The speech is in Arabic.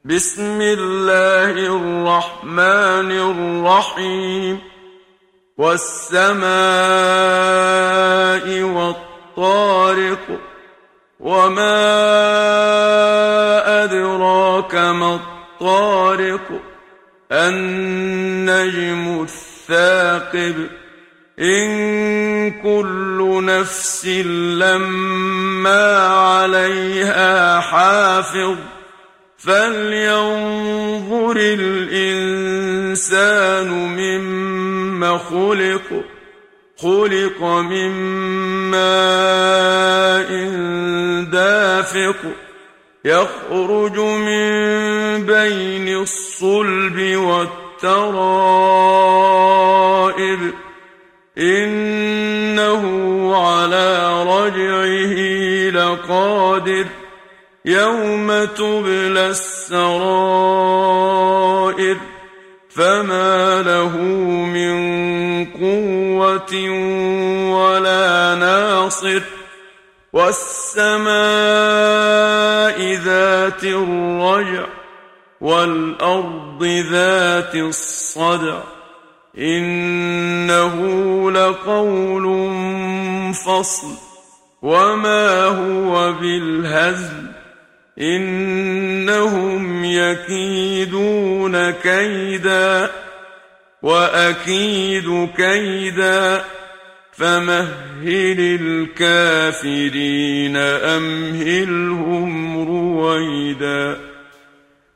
بسم الله الرحمن الرحيم. والسماء والطارق، وما أدراك ما الطارق، النجم الثاقب. إن كل نفس لما عليها حافظ، فلينظر الإنسان مما خلق من ماء دافق، يخرج من بين الصلب والترائب، إنه على رجعه لقادر، يوم تبلى السرائر، فما له من قوة ولا ناصر. والسماء ذات الرجع، والأرض ذات الصدع، إنه لقول فصل، وما هو بالهزل، إنهم يكيدون كيدا، وأكيد كيدا، فمهل الكافرين أمهلهم رويدا.